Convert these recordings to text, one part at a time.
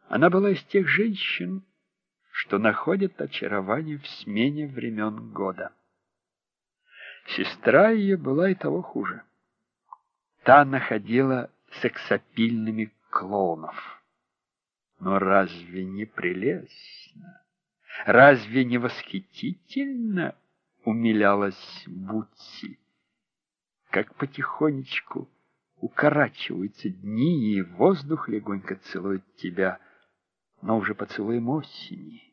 Она была из тех женщин, что находят очарование в смене времен года. Сестра ее была и того хуже. Та находила сексапильными клоунов. Но разве не прелестно? Разве не восхитительно? Умилялась Бутси. Как потихонечку укорачиваются дни, и воздух легонько целует тебя, но уже поцелуем осени.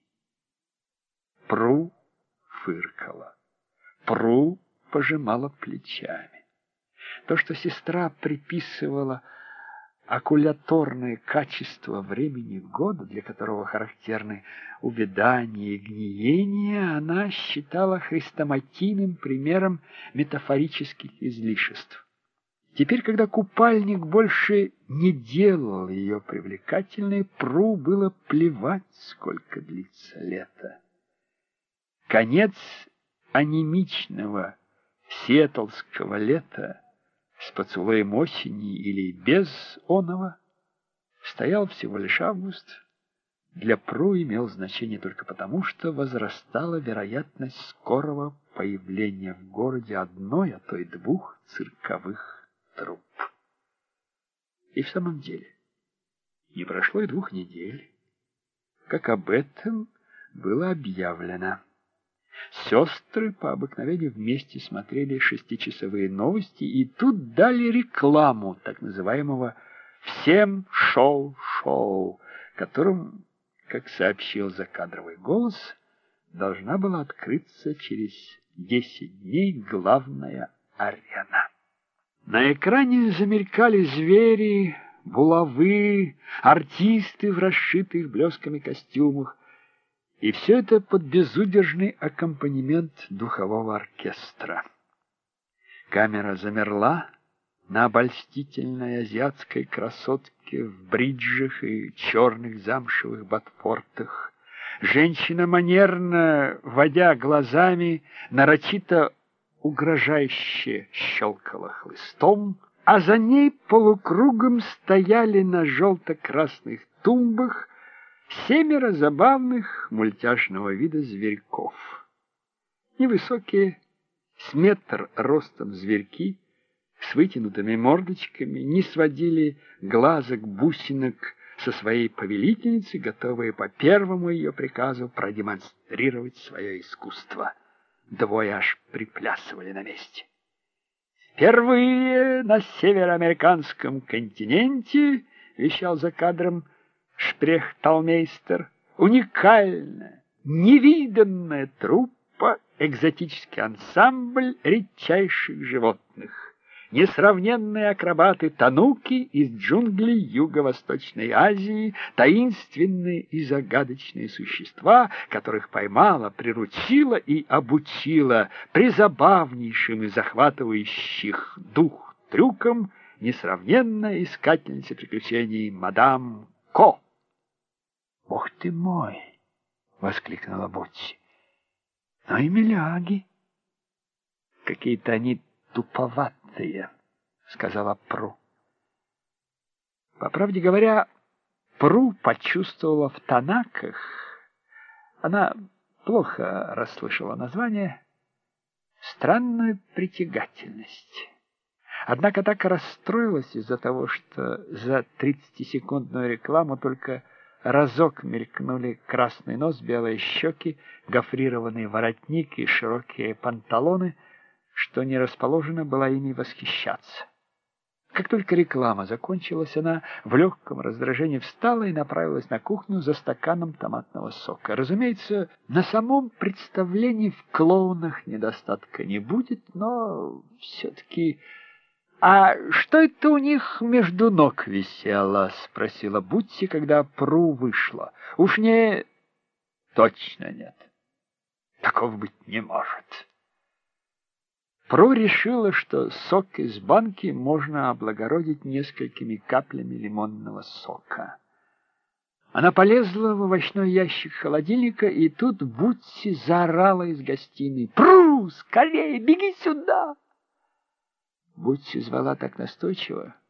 Пру фыркала. Пру пожимала плечами. То, что сестра приписывала оккуляторные качества времени года, для которого характерны увядание и гниение, она считала хрестоматийным примером метафорических излишеств. Теперь, когда купальник больше не делал ее привлекательной, Пру было плевать, сколько длится лето. Конец анемичного сиэтлского лета с поцелуем осени или без оного стоял всего лишь август. Для Пру имел значение только потому, что возрастала вероятность скорого появления в городе одной, а то и двух цирковых труп. И в самом деле не прошло и 2 недель, как об этом было объявлено. Сестры по обыкновению вместе смотрели 6-часовые новости и тут дали рекламу так называемого «Всем шоу-шоу», которым, как сообщил закадровый голос, должна была открыться через 10 дней главная арена. На экране замелькали звери, булавы, артисты в расшитых блесками костюмах, и все это под безудержный аккомпанемент духового оркестра. Камера замерла на обольстительной азиатской красотке в бриджах и черных замшевых ботфортах. Женщина, манерно водя глазами, нарочито угрожающе щелкала хлыстом, а за ней полукругом стояли на желто-красных тумбах 7 забавных мультяшного вида зверьков. Невысокие, с метр ростом зверьки, с вытянутыми мордочками, не сводили глазок бусинок со своей повелительницы, готовые по первому ее приказу продемонстрировать свое искусство. 2 аж приплясывали на месте. «Впервые на североамериканском континенте, — вещал за кадром шпрехталмейстер, — уникальная, невиданная труппа, экзотический ансамбль редчайших животных, несравненные акробаты-тануки из джунглей Юго-Восточной Азии, таинственные и загадочные существа, которых поймала, приручила и обучила призабавнейшим и захватывающих дух трюкам несравненная искательница приключений мадам Ко». «Бог ты мой!» — воскликнула Бутси. «Ну и миляги! Какие-то они туповатые», — сказала Пру. По правде говоря, Пру почувствовала в танаках, она плохо расслышала название, странную притягательность. Однако так расстроилась из-за того, что за 30-секундную рекламу только разок мелькнули красный нос, белые щеки, гофрированный воротник и широкие панталоны, что не расположена была ими восхищаться. Как только реклама закончилась, она в легком раздражении встала и направилась на кухню за стаканом томатного сока. Разумеется, на самом представлении в клоунах недостатка не будет, но все-таки... «А что это у них между ног висело?» — спросила Бутси, когда Пру вышла. «Уж не...» «Точно нет. Такого быть не может». Пру решила, что сок из банки можно облагородить несколькими каплями лимонного сока. Она полезла в овощной ящик холодильника, и тут Бутси заорала из гостиной: «Пру, скорее, беги сюда!» Бутси звала так настойчиво,